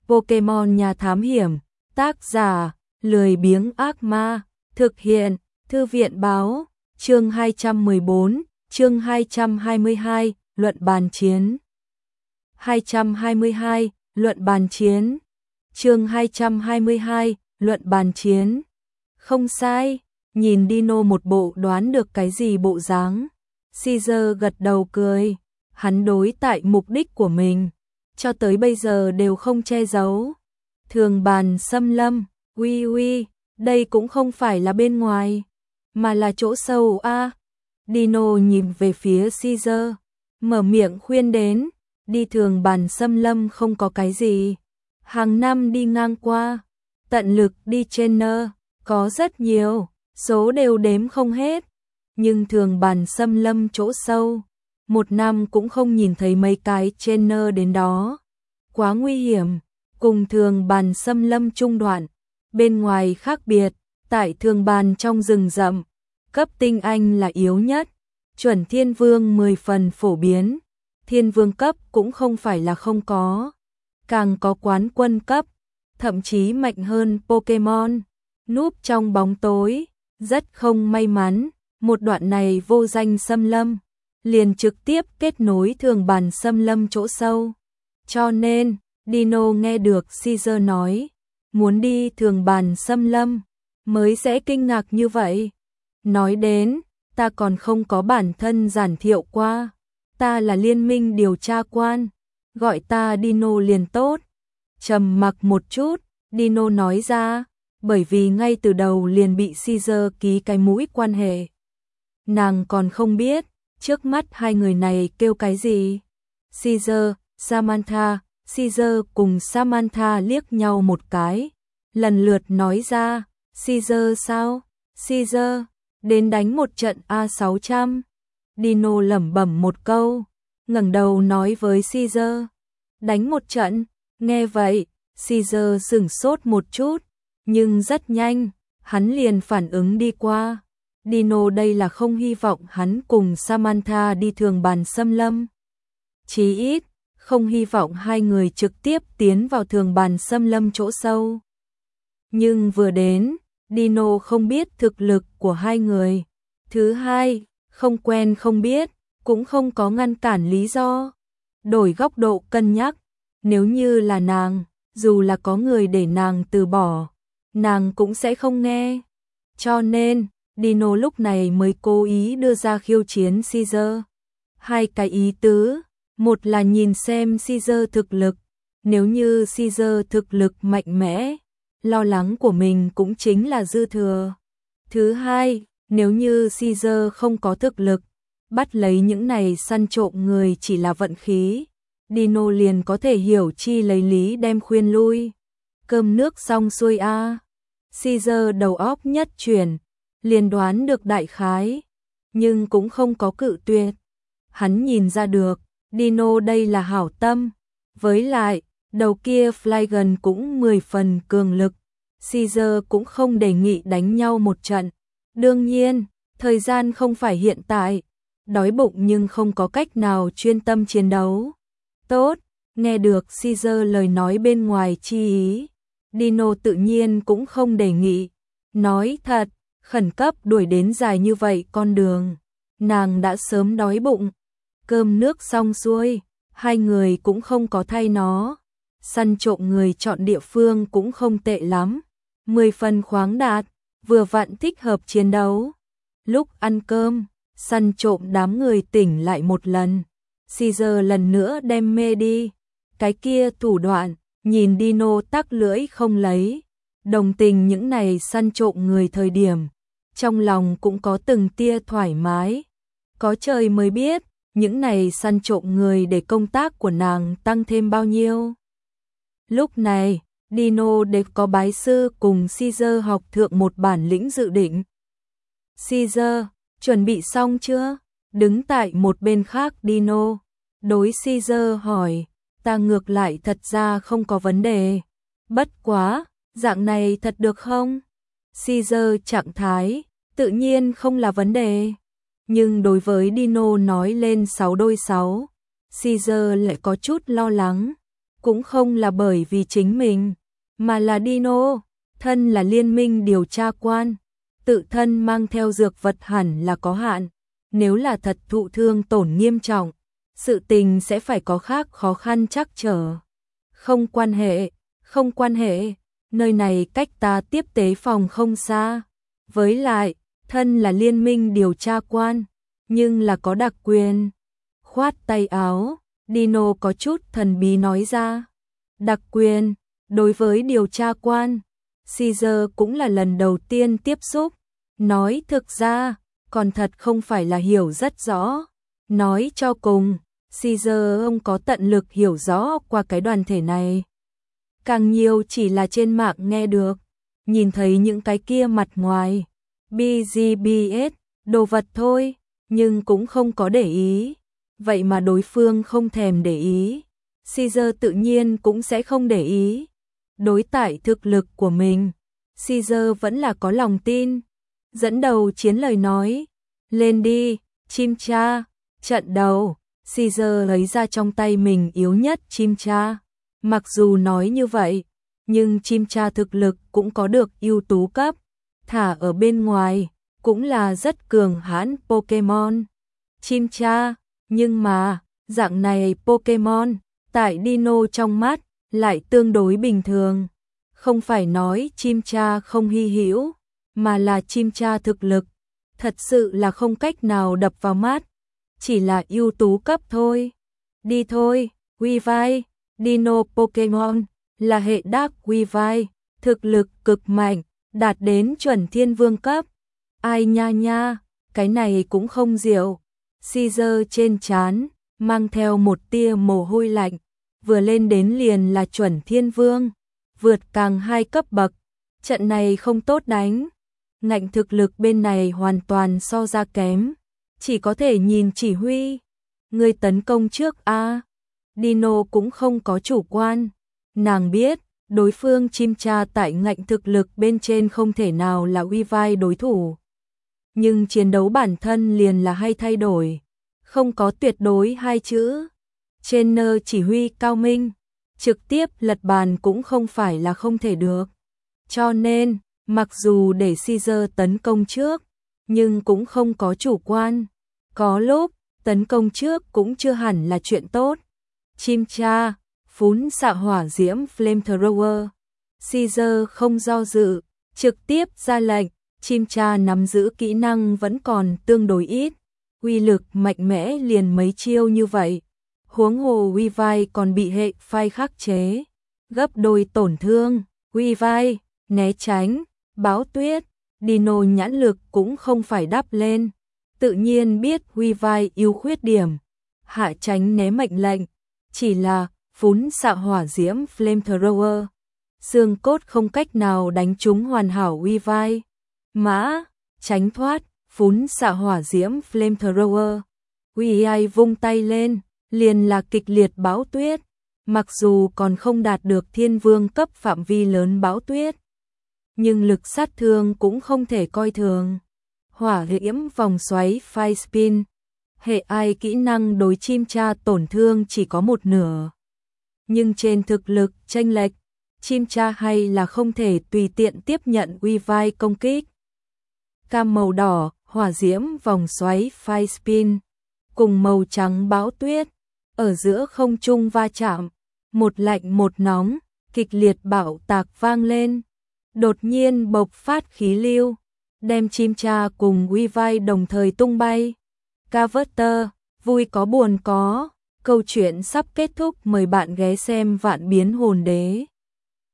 Pokemon nhà thám hiểm, tác giả, lười biếng ác ma, thực hiện, thư viện báo, chương 214, chương 222, luận bàn chiến. 222, luận bàn chiến. Chương 222, luận bàn chiến. Không sai, nhìn Dino một bộ đoán được cái gì bộ dáng. Caesar gật đầu cười, hắn đối tại mục đích của mình, cho tới bây giờ đều không che giấu. Thường bàn xâm lâm, uy, đây cũng không phải là bên ngoài, mà là chỗ sâu a. Dino nhìn về phía Caesar, mở miệng khuyên đến, đi thường bàn xâm lâm không có cái gì. Hàng năm đi ngang qua, tận lực đi trainer, có rất nhiều, số đều đếm không hết. Nhưng thường bàn xâm lâm chỗ sâu, một năm cũng không nhìn thấy mấy cái trainer đến đó. Quá nguy hiểm, cùng thường bàn xâm lâm trung đoạn. Bên ngoài khác biệt, tại thường bàn trong rừng rậm, cấp tinh anh là yếu nhất. Chuẩn thiên vương 10 phần phổ biến, thiên vương cấp cũng không phải là không có. Càng có quán quân cấp, thậm chí mạnh hơn Pokemon. Núp trong bóng tối, rất không may mắn, một đoạn này vô danh xâm lâm, liền trực tiếp kết nối thường bàn xâm lâm chỗ sâu. Cho nên, Dino nghe được Caesar nói, muốn đi thường bàn xâm lâm, mới sẽ kinh ngạc như vậy. Nói đến, ta còn không có bản thân giản thiệu qua, ta là liên minh điều tra quan, gọi ta Dino liền tốt. Trầm mặc một chút, Dino nói ra, bởi vì ngay từ đầu liền bị Caesar ký cái mũi quan hệ. Nàng còn không biết, trước mắt hai người này kêu cái gì. Caesar, Samantha, Caesar cùng Samantha liếc nhau một cái, lần lượt nói ra, Caesar sao? Caesar, đến đánh một trận A600. Dino lẩm bẩm một câu, ngẩng đầu nói với Caesar, đánh một trận. Nghe vậy, Caesar sửng sốt một chút, nhưng rất nhanh, hắn liền phản ứng đi qua. Dino đây là không hy vọng hắn cùng Samantha đi thường bàn xâm lâm. Chí ít, không hy vọng hai người trực tiếp tiến vào thường bàn xâm lâm chỗ sâu. Nhưng vừa đến, Dino không biết thực lực của hai người. Thứ hai, không quen không biết, cũng không có ngăn cản lý do. Đổi góc độ cân nhắc, nếu như là nàng, dù là có người để nàng từ bỏ, nàng cũng sẽ không nghe. Cho nên, Dino lúc này mới cố ý đưa ra khiêu chiến Caesar. Hai cái ý tứ, một là nhìn xem Caesar thực lực, nếu như Caesar thực lực mạnh mẽ, lo lắng của mình cũng chính là dư thừa. Thứ hai, nếu như Caesar không có thực lực, bắt lấy những này săn trộm người chỉ là vận khí, Dino liền có thể hiểu chi lấy lý đem khuyên lui. Cơm nước xong xuôi a. Caesar đầu óc nhất chuyển, liền đoán được đại khái, nhưng cũng không có cự tuyệt. Hắn nhìn ra được, Dino đây là hảo tâm, với lại, đầu kia Flygon cũng 10 phần cường lực, Caesar cũng không đề nghị đánh nhau một trận. Đương nhiên, thời gian không phải hiện tại, đói bụng nhưng không có cách nào chuyên tâm chiến đấu. Tốt, nghe được Caesar lời nói bên ngoài chi ý, Dino tự nhiên cũng không đề nghị. Nói thật, khẩn cấp đuổi đến dài như vậy con đường, nàng đã sớm đói bụng. Cơm nước xong xuôi, hai người cũng không có thay nó. Săn trộm người chọn địa phương cũng không tệ lắm, 10 phần khoáng đạt, vừa vặn thích hợp chiến đấu. Lúc ăn cơm, săn trộm đám người tỉnh lại một lần. Caesar lần nữa đem mê đi. Cái kia thủ đoạn, nhìn Dino tắc lưỡi không lấy. Đồng tình những này săn trộm người thời điểm, trong lòng cũng có từng tia thoải mái. Có trời mới biết, những này săn trộm người để công tác của nàng tăng thêm bao nhiêu. Lúc này, Dino đều có bái sư cùng Caesar học thượng một bản lĩnh dự định. Caesar, chuẩn bị xong chưa? Đứng tại một bên khác Dino, đối Caesar hỏi, ta ngược lại thật ra không có vấn đề. Bất quá, dạng này thật được không? Caesar trạng thái, tự nhiên không là vấn đề. Nhưng đối với Dino nói lên 6 đôi 6, Caesar lại có chút lo lắng. cũng không là bởi vì chính mình, mà là Dino, thân là liên minh điều tra quan, tự thân mang theo dược vật hẳn là có hạn, nếu là thật thụ thương tổn nghiêm trọng, sự tình sẽ phải có khác khó khăn trắc trở. Không quan hệ, nơi này cách ta tiếp tế phòng không xa, với lại, thân là liên minh điều tra quan, nhưng là có đặc quyền. Khoát tay áo, Dino có chút thần bí nói ra. Đặc quyền, đối với điều tra quan, Caesar cũng là lần đầu tiên tiếp xúc. Nói thực ra, còn thật không phải là hiểu rất rõ. Nói cho cùng, Caesar ông có tận lực hiểu rõ qua cái đoàn thể này. Càng nhiều chỉ là trên mạng nghe được, nhìn thấy những cái kia mặt ngoài. BGBS, đồ vật thôi, nhưng cũng không có để ý. Vậy mà đối phương không thèm để ý, Caesar tự nhiên cũng sẽ không để ý. Đối tại thực lực của mình, Caesar vẫn là có lòng tin. Dẫn đầu chiến lời nói, lên đi, chim cha, trận đầu, Caesar lấy ra trong tay mình yếu nhất chim cha. Mặc dù nói như vậy, nhưng chim cha thực lực cũng có được ưu tú cấp, thả ở bên ngoài, cũng là rất cường hãn Pokemon. Chim cha, nhưng mà, dạng này Pokemon, tại Dino trong mắt, lại tương đối bình thường. Không phải nói chim cha không hy hữu, mà là chim cha thực lực, thật sự là không cách nào đập vào mắt, chỉ là ưu tú cấp thôi. Đi thôi, Weavile, Dino Pokemon, là hệ Dark Weavile, thực lực cực mạnh, đạt đến chuẩn thiên vương cấp. Ai nha nha, cái này cũng không diệu. Caesar trên trán mang theo một tia mồ hôi lạnh, vừa lên đến liền là chuẩn thiên vương, vượt càng 2 cấp bậc, trận này không tốt đánh. Ngạnh thực lực bên này hoàn toàn so ra kém, chỉ có thể nhìn chỉ huy. Người tấn công trước a. Dino cũng không có chủ quan, nàng biết đối phương chim cha tại ngạnh thực lực bên trên không thể nào là Weavile đối thủ. Nhưng chiến đấu bản thân liền là hay thay đổi, không có tuyệt đối hai chữ. Trainer chỉ huy cao minh, trực tiếp lật bàn cũng không phải là không thể được. Cho nên, mặc dù để Caesar tấn công trước, nhưng cũng không có chủ quan. Có lúc, tấn công trước cũng chưa hẳn là chuyện tốt. Chim cha, phún xạ hỏa diễm flamethrower. Caesar không do dự, trực tiếp ra lệnh. Chim cha nắm giữ kỹ năng vẫn còn tương đối ít, uy lực mạnh mẽ liền mấy chiêu như vậy. Huống hồ Weavile còn bị hệ phai khắc chế, gấp đôi tổn thương. Weavile, né tránh, báo tuyết, Dino nhãn lực cũng không phải đắp lên. Tự nhiên biết Weavile ưu khuyết điểm, hạ tránh né mệnh lệnh, chỉ là phún xạ hỏa diễm flamethrower. Xương cốt không cách nào đánh trúng hoàn hảo Weavile. Mã, tránh thoát, phún xạ hỏa diễm flamethrower. Weavile vung tay lên, liền là kịch liệt bão tuyết. Mặc dù còn không đạt được thiên vương cấp phạm vi lớn bão tuyết, nhưng lực sát thương cũng không thể coi thường. Hỏa diễm vòng xoáy Fire Spin. Hệ ai kỹ năng đối chim cha tổn thương chỉ có một nửa. Nhưng trên thực lực chênh lệch, chim cha hay là không thể tùy tiện tiếp nhận Weavile công kích. Cam màu đỏ, hỏa diễm vòng xoáy Fire Spin, cùng màu trắng bão tuyết, ở giữa không trung va chạm, một lạnh một nóng, kịch liệt bạo tạc vang lên. Đột nhiên bộc phát khí lưu, đem chim cha cùng Weavile đồng thời tung bay. Carver, vui có buồn có, câu chuyện sắp kết thúc, mời bạn ghé xem Vạn Biến Hồn Đế.